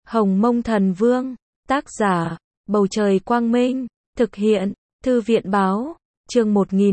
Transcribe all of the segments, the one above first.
Hồng Mông Thần Vương, tác giả, Bầu Trời Quang Minh, thực hiện, Thư viện Báo, chương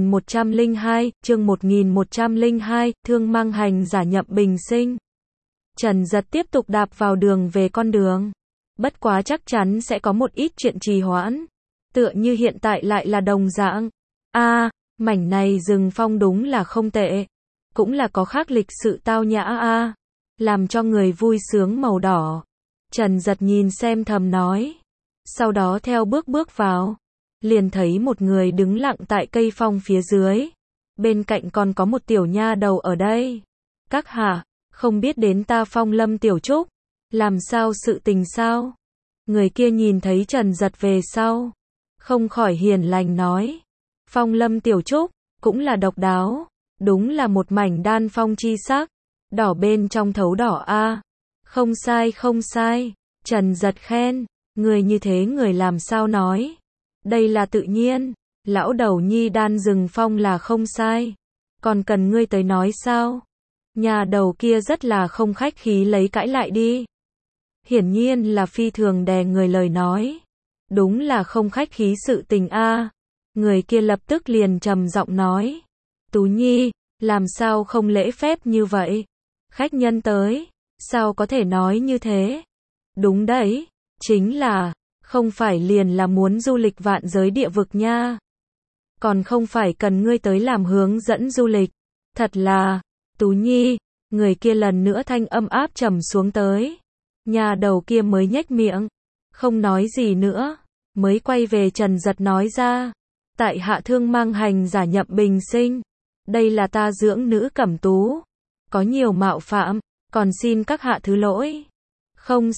1102, Thương Mang Hành Giả Nhậm Bình Sinh. Trần Dật tiếp tục đạp vào đường về con đường. Bất quá chắc chắn sẽ có một ít chuyện trì hoãn. Tựa như hiện tại lại là đồng dạng. Mảnh này rừng phong đúng là không tệ. Cũng là có khác lịch sự tao nhã làm cho người vui sướng màu đỏ. Trần Dật nhìn xem thầm nói. Sau đó theo bước vào. Liền thấy một người đứng lặng tại cây phong phía dưới. Bên cạnh còn có một tiểu nha đầu ở đây. Các hạ, không biết đến ta Phong Lâm Tiểu Trúc. Làm sao sự tình sao? Người kia nhìn thấy Trần Dật về sau. Không khỏi hiền lành nói. Phong Lâm Tiểu Trúc, cũng là độc đáo. Đúng là một mảnh đan phong chi sắc. Đỏ bên trong thấu đỏ Không sai. Trần Dật khen. Người như thế người làm sao nói? Đây là tự nhiên. Lão đầu nhi đan rừng phong là không sai. Còn cần ngươi tới nói sao? Nhà đầu kia rất là không khách khí lấy cãi lại đi. Hiển nhiên là phi thường đè người lời nói. Đúng là không khách khí sự tình Người kia lập tức liền trầm giọng nói. Tú Nhi, làm sao không lễ phép như vậy? Khách nhân tới, sao có thể nói như thế? Đúng đấy, chính là, không phải liền là muốn du lịch vạn giới địa vực nha. Còn không phải cần ngươi tới làm hướng dẫn du lịch. Thật là, Tú Nhi, người kia lần nữa thanh âm áp trầm xuống tới. Nhà đầu kia mới nhếch miệng, không nói gì nữa, mới quay về Trần Dật nói ra. Tại hạ Thương Mang Hành Giả Nhậm Bình Sinh. Đây là ta dưỡng nữ Cẩm Tú. Có nhiều mạo phạm, còn xin các hạ thứ lỗi. Không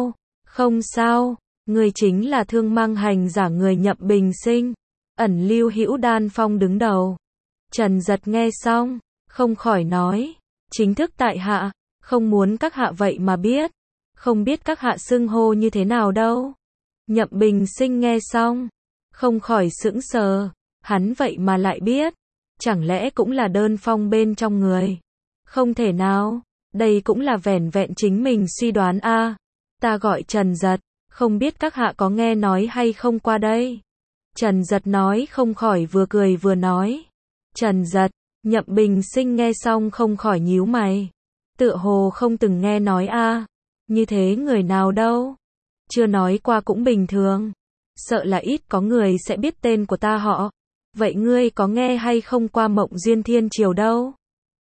sao, người chính là Thương Mang Hành Giả người Nhậm Bình Sinh. Ẩn Lưu Hữu Đan Phong đứng đầu. Trần Dật nghe xong, không khỏi nói. Chính thức tại hạ, không muốn các hạ vậy mà biết. Không biết các hạ xưng hô như thế nào đâu. Nhậm Bình Sinh nghe xong, không khỏi sững sờ. Hắn vậy mà lại biết. Chẳng lẽ cũng là đơn phong bên trong người? Không thể nào, đây cũng là vẻn vẹn chính mình suy đoán Ta gọi Trần Dật, không biết các hạ có nghe nói hay không qua đây? Trần Dật nói không khỏi vừa cười vừa nói. Trần Dật, Nhậm Bình Sinh nghe xong không khỏi nhíu mày. Tựa hồ không từng nghe nói Như thế người nào đâu? Chưa nói qua cũng bình thường. Sợ là ít có người sẽ biết tên của ta họ. Vậy ngươi có nghe hay không qua Mộng Duyên Thiên Triều đâu?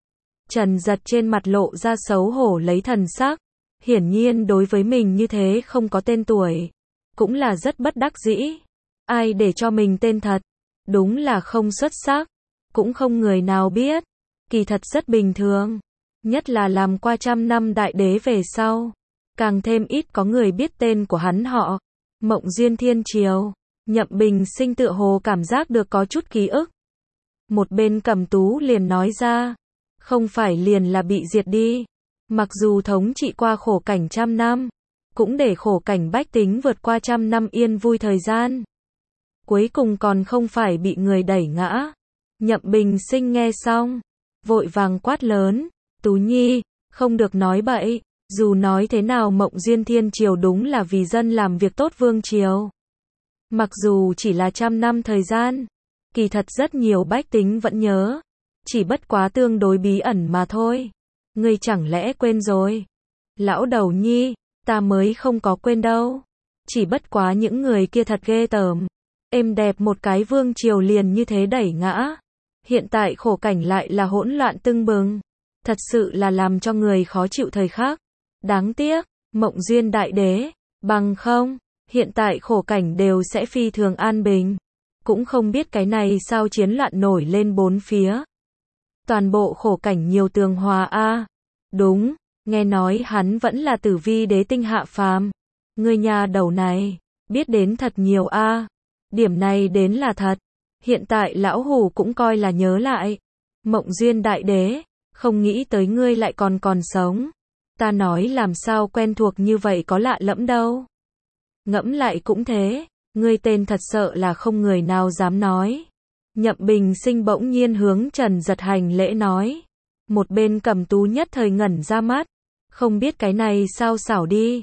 Trần Dật trên mặt lộ ra xấu hổ lấy thần sắc. Hiển nhiên đối với mình như thế không có tên tuổi. Cũng là rất bất đắc dĩ. Ai để cho mình tên thật? Đúng là không xuất sắc. Cũng không người nào biết. Kỳ thật rất bình thường. Nhất là làm qua 100 năm đại đế về sau. Càng thêm ít có người biết tên của hắn họ. Mộng Duyên Thiên Triều. Nhậm Bình Sinh tựa hồ cảm giác được có chút ký ức. Một bên Cẩm Tú liền nói ra. Không phải liền là bị diệt đi. Mặc dù thống trị qua khổ cảnh 100 năm. Cũng để khổ cảnh bách tính vượt qua 100 năm yên vui thời gian. Cuối cùng còn không phải bị người đẩy ngã. Nhậm Bình Sinh nghe xong. Vội vàng quát lớn. Tú Nhi, không được nói bậy. Dù nói thế nào Mộng Duyên Thiên Triều đúng là vì dân làm việc tốt vương triều. Mặc dù chỉ là 100 năm thời gian, kỳ thật rất nhiều bách tính vẫn nhớ. Chỉ bất quá tương đối bí ẩn mà thôi. Ngươi chẳng lẽ quên rồi? Lão đầu nhi, ta mới không có quên đâu. Chỉ bất quá những người kia thật ghê tởm. Êm đẹp một cái vương triều liền như thế đẩy ngã. Hiện tại khổ cảnh lại là hỗn loạn tưng bừng. Thật sự là làm cho người khó chịu thời khắc. Đáng tiếc, Mộng Duyên Đại Đế, bằng không, hiện tại khổ cảnh đều sẽ phi thường an bình. Cũng không biết cái này sao chiến loạn nổi lên bốn phía. Toàn bộ khổ cảnh nhiều tường hòa Đúng, nghe nói hắn vẫn là Tử Vi Đế tinh hạ phàm. Người nhà đầu này, biết đến thật nhiều Điểm này đến là thật. Hiện tại lão hủ cũng coi là nhớ lại. Mộng Duyên Đại Đế, không nghĩ tới ngươi lại còn sống. Ta nói làm sao quen thuộc như vậy có lạ lẫm đâu. Ngẫm lại cũng thế, ngươi tên thật sợ là không người nào dám nói. Nhậm Bình Sinh bỗng nhiên hướng Trần Dật hành lễ nói. Một bên Cẩm Tú nhất thời ngẩn ra mắt. Không biết cái này sao xảo đi.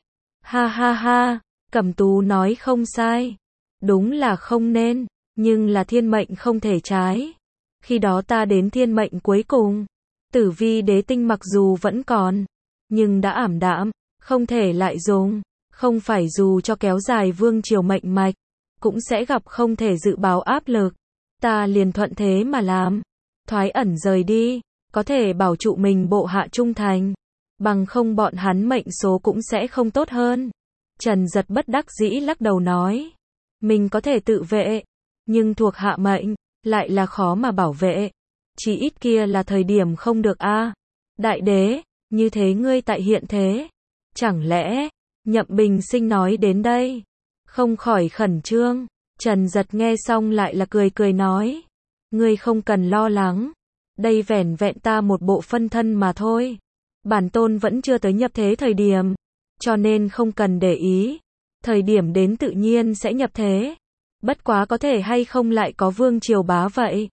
Ha ha ha, Cẩm Tú nói không sai. Đúng là không nên, nhưng là thiên mệnh không thể trái. Khi đó ta đến thiên mệnh cuối cùng, Tử Vi đế tinh mặc dù vẫn còn, nhưng đã ảm đạm, không thể lại dùng, không phải dù cho kéo dài vương triều mệnh mạch, cũng sẽ gặp không thể dự báo áp lực. Ta liền thuận thế mà làm, thoái ẩn rời đi, có thể bảo trụ mình bộ hạ trung thành, bằng không bọn hắn mệnh số cũng sẽ không tốt hơn. Trần Giật bất đắc dĩ lắc đầu nói, mình có thể tự vệ, nhưng thuộc hạ mệnh, lại là khó mà bảo vệ. Chỉ ít kia là thời điểm không được a. Đại đế, như thế ngươi tại hiện thế. Chẳng lẽ, Nhậm Bình Sinh nói đến đây, không khỏi khẩn trương. Trần Giật nghe xong lại là cười cười nói, ngươi không cần lo lắng, đây vẻn vẹn ta một bộ phân thân mà thôi. Bản tôn vẫn chưa tới nhập thế thời điểm, cho nên không cần để ý. Thời điểm đến tự nhiên sẽ nhập thế. Bất quá có thể hay không lại có vương triều bá vậy.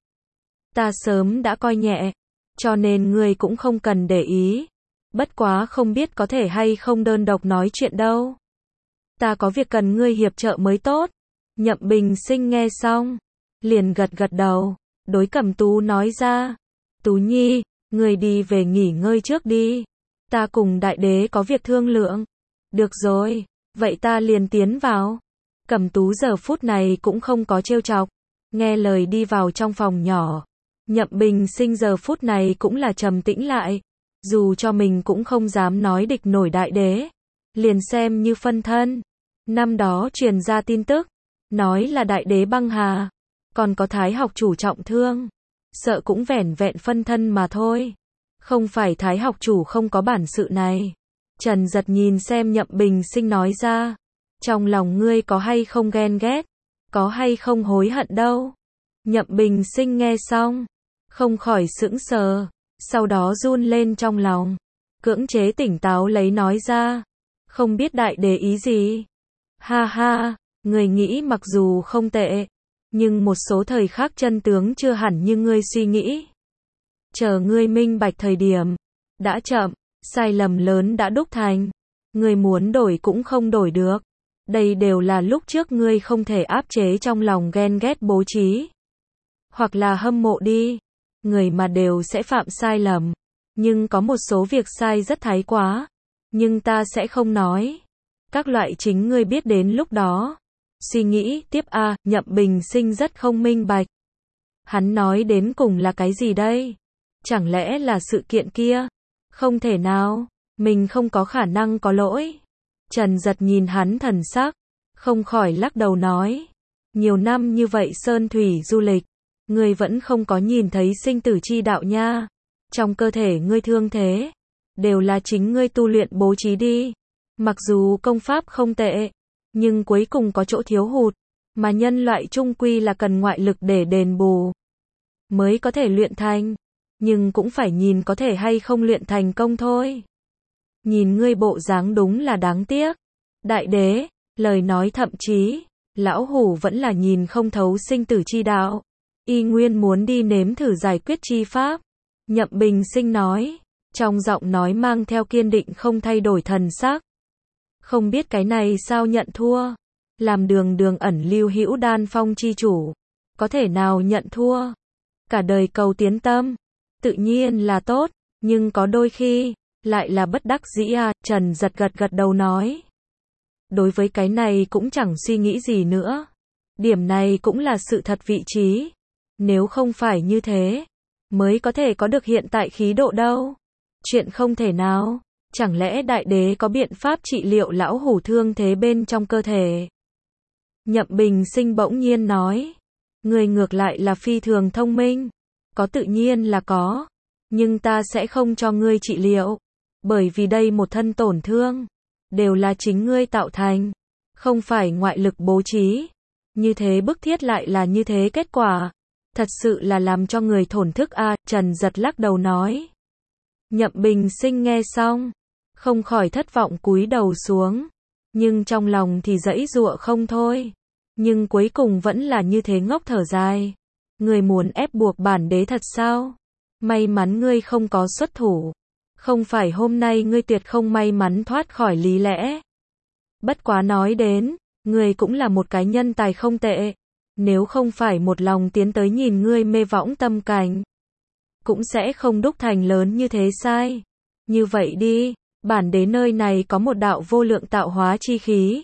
Ta sớm đã coi nhẹ, cho nên ngươi cũng không cần để ý. Bất quá không biết có thể hay không đơn độc nói chuyện đâu. Ta có việc cần ngươi hiệp trợ mới tốt. Nhậm Bình Sinh nghe xong, liền gật gật đầu, đối Cẩm Tú nói ra, Tú Nhi, ngươi đi về nghỉ ngơi trước đi. Ta cùng đại đế có việc thương lượng. Được rồi, vậy ta liền tiến vào. Cẩm Tú giờ phút này cũng không có trêu chọc, nghe lời đi vào trong phòng nhỏ. Nhậm Bình Sinh giờ phút này cũng là trầm tĩnh lại, dù cho mình cũng không dám nói địch nổi đại đế, liền xem như phân thân. Năm đó truyền ra tin tức, nói là đại đế băng hà, còn có Thái học chủ trọng thương, sợ cũng vẻn vẹn phân thân mà thôi. Không phải Thái học chủ không có bản sự này. Trần Giật nhìn xem Nhậm Bình Sinh nói ra, trong lòng ngươi có hay không ghen ghét, có hay không hối hận đâu. Nhậm Bình Sinh nghe xong, không khỏi sững sờ, sau đó run lên trong lòng, cưỡng chế tỉnh táo lấy nói ra, không biết đại đế ý gì. Ha ha, người nghĩ mặc dù không tệ, nhưng một số thời khắc chân tướng chưa hẳn như ngươi suy nghĩ. Chờ ngươi minh bạch thời điểm, đã chậm, sai lầm lớn đã đúc thành, ngươi muốn đổi cũng không đổi được. Đây đều là lúc trước ngươi không thể áp chế trong lòng ghen ghét bố trí, hoặc là hâm mộ đi. Người mà đều sẽ phạm sai lầm, nhưng có một số việc sai rất thái quá, nhưng ta sẽ không nói. Các loại chính ngươi biết đến lúc đó. Suy nghĩ tiếp a. Nhậm Bình Sinh rất không minh bạch. Hắn nói đến cùng là cái gì đây? Chẳng lẽ là sự kiện kia? Không thể nào, mình không có khả năng có lỗi. Trần Giật nhìn hắn thần sắc, không khỏi lắc đầu nói, nhiều năm như vậy sơn thủy du lịch, ngươi vẫn không có nhìn thấy sinh tử chi đạo nha. Trong cơ thể ngươi thương thế, đều là chính ngươi tu luyện bố trí đi. Mặc dù công pháp không tệ, nhưng cuối cùng có chỗ thiếu hụt, mà nhân loại chung quy là cần ngoại lực để đền bù, mới có thể luyện thành. Nhưng cũng phải nhìn có thể hay không luyện thành công thôi. Nhìn ngươi bộ dáng đúng là đáng tiếc. Đại đế, lời nói thậm chí, lão hủ vẫn là nhìn không thấu sinh tử chi đạo. Y nguyên muốn đi nếm thử giải quyết chi pháp. Nhậm Bình Sinh nói, trong giọng nói mang theo kiên định không thay đổi thần sắc. Không biết cái này sao nhận thua. Làm đường đường ẩn lưu hữu đan phong chi chủ, có thể nào nhận thua. Cả đời cầu tiến tâm, tự nhiên là tốt, nhưng có đôi khi, lại là bất đắc dĩ à. Trần Giật gật gật đầu nói, đối với cái này cũng chẳng suy nghĩ gì nữa. Điểm này cũng là sự thật vị trí. Nếu không phải như thế, mới có thể có được hiện tại khí độ đâu. Chuyện không thể nào. Chẳng lẽ đại đế có biện pháp trị liệu lão hủ thương thế bên trong cơ thể? Nhậm Bình Sinh bỗng nhiên nói, người ngược lại là phi thường thông minh. Có tự nhiên là có, nhưng ta sẽ không cho ngươi trị liệu, bởi vì đây một thân tổn thương, đều là chính ngươi tạo thành, không phải ngoại lực bố trí. Như thế bức thiết lại là như thế kết quả, thật sự là làm cho người thổn thức a. Trần Giật lắc đầu nói. Nhậm Bình Sinh nghe xong, không khỏi thất vọng cúi đầu xuống, nhưng trong lòng thì giãy giụa không thôi. Nhưng cuối cùng vẫn là như thế ngốc thở dài. Ngươi muốn ép buộc bản đế thật sao? May mắn ngươi không có xuất thủ. Không phải hôm nay ngươi tuyệt không may mắn thoát khỏi lý lẽ. Bất quá nói đến, ngươi cũng là một cái nhân tài không tệ. Nếu không phải một lòng tiến tới nhìn ngươi mê võng tâm cảnh, cũng sẽ không đúc thành lớn như thế sai. Như vậy đi, bản đế nơi này có một đạo vô lượng tạo hóa chi khí.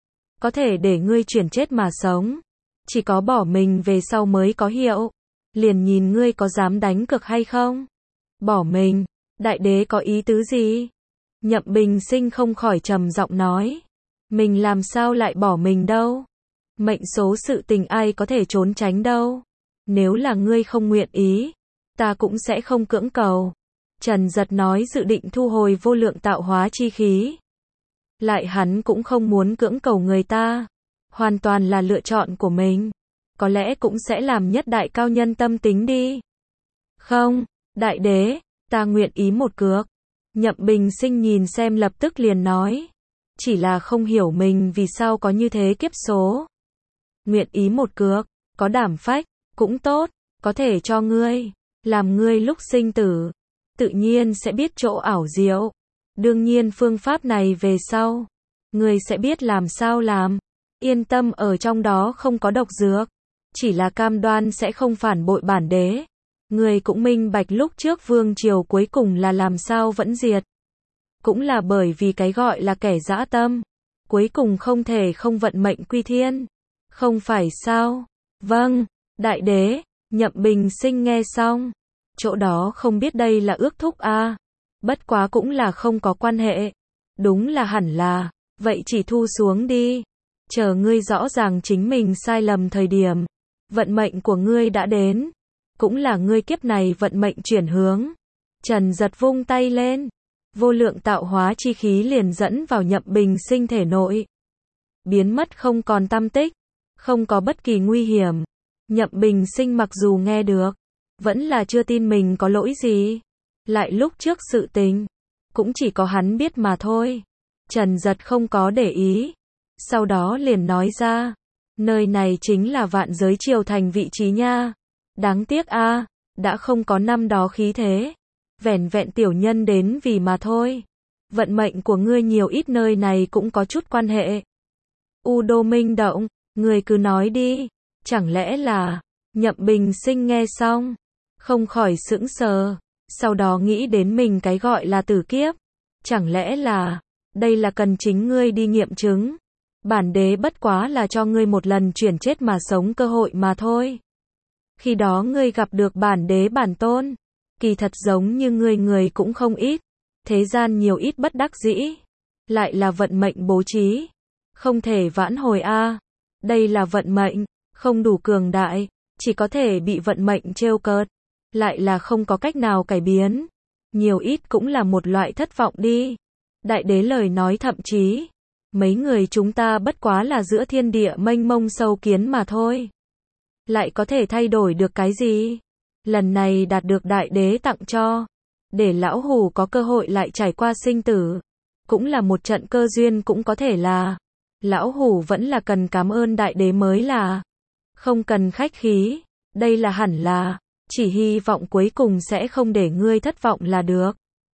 Có thể để ngươi chuyển chết mà sống. Chỉ có bỏ mình về sau mới có hiệu. Liền nhìn ngươi có dám đánh cược hay không? Bỏ mình? Đại đế có ý tứ gì? Nhậm Bình Sinh không khỏi trầm giọng nói. Mình làm sao lại bỏ mình đâu? Mệnh số sự tình ai có thể trốn tránh đâu. Nếu là ngươi không nguyện ý, ta cũng sẽ không cưỡng cầu. Trần Giật nói dự định thu hồi vô lượng tạo hóa chi khí. Lại hắn cũng không muốn cưỡng cầu người ta. Hoàn toàn là lựa chọn của mình. Có lẽ cũng sẽ làm nhất đại cao nhân tâm tính đi. Không, đại đế, ta nguyện ý một cược. Nhậm Bình Sinh nhìn xem lập tức liền nói. Chỉ là không hiểu mình vì sao có như thế kiếp số. Nguyện ý một cược, có đảm phách, cũng tốt, có thể cho ngươi. Làm ngươi lúc sinh tử, tự nhiên sẽ biết chỗ ảo diệu. Đương nhiên phương pháp này về sau, ngươi sẽ biết làm sao làm. Yên tâm, ở trong đó không có độc dược. Chỉ là cam đoan sẽ không phản bội bản đế. Ngươi cũng minh bạch lúc trước vương triều cuối cùng là làm sao vẫn diệt. Cũng là bởi vì cái gọi là kẻ dã tâm. Cuối cùng không thể không vận mệnh quy thiên. Không phải sao? Vâng, đại đế. Nhậm Bình Sinh nghe xong. Chỗ đó không biết đây là ước thúc a. Bất quá cũng là không có quan hệ. Đúng là hẳn là. Vậy chỉ thu xuống đi. Chờ ngươi rõ ràng chính mình sai lầm thời điểm. Vận mệnh của ngươi đã đến. Cũng là ngươi kiếp này vận mệnh chuyển hướng. Trần Giật vung tay lên. Vô lượng tạo hóa chi khí liền dẫn vào Nhậm Bình Sinh thể nội. Biến mất không còn tăm tích. Không có bất kỳ nguy hiểm. Nhậm Bình Sinh mặc dù nghe được, vẫn là chưa tin mình có lỗi gì. Lại lúc trước sự tình, cũng chỉ có hắn biết mà thôi. Trần Giật không có để ý. Sau đó liền nói ra, nơi này chính là Vạn Giới Triều Thành vị trí nha. Đáng tiếc a, đã không có năm đó khí thế. Vẻn vẹn tiểu nhân đến vì mà thôi. Vận mệnh của ngươi nhiều ít nơi này cũng có chút quan hệ. U Đô Minh Động, ngươi cứ nói đi. Chẳng lẽ là... Nhậm Bình Sinh nghe xong, không khỏi sững sờ. Sau đó nghĩ đến mình cái gọi là tử kiếp. Chẳng lẽ là... Đây là cần chính ngươi đi nghiệm chứng. Bản đế bất quá là cho ngươi một lần chuyển chết mà sống cơ hội mà thôi. Khi đó ngươi gặp được bản đế bản tôn. Kỳ thật giống như ngươi người cũng không ít. Thế gian nhiều ít bất đắc dĩ. Lại là vận mệnh bố trí. Không thể vãn hồi a. Đây là vận mệnh. Không đủ cường đại. Chỉ có thể bị vận mệnh trêu cợt. Lại là không có cách nào cải biến. Nhiều ít cũng là một loại thất vọng đi. Đại đế lời nói thậm chí. Mấy người chúng ta bất quá là giữa thiên địa mênh mông sâu kiến mà thôi. Lại có thể thay đổi được cái gì? Lần này đạt được đại đế tặng cho. Để lão hủ có cơ hội lại trải qua sinh tử. Cũng là một trận cơ duyên cũng có thể là. Lão hủ vẫn là cần cảm ơn đại đế mới là. Không cần khách khí. Đây là hẳn là. Chỉ hy vọng cuối cùng sẽ không để ngươi thất vọng là được.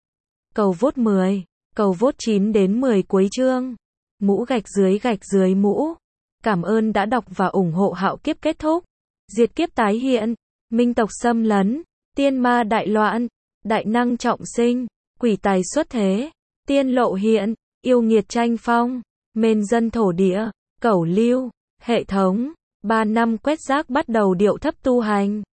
Cầu vote 10. Cầu vote 9 đến 10 cuối chương. Mũ gạch dưới mũ. Cảm ơn đã đọc và ủng hộ Hạo Kiếp kết thúc. Diệt kiếp tái hiện. Minh tộc xâm lấn. Tiên ma đại loạn. Đại năng trọng sinh. Quỷ tài xuất thế. Tiên lộ hiện. Yêu nghiệt tranh phong. Mên dân thổ địa. Cẩu lưu. Hệ thống. 3 năm quét rác bắt đầu điệu thấp tu hành.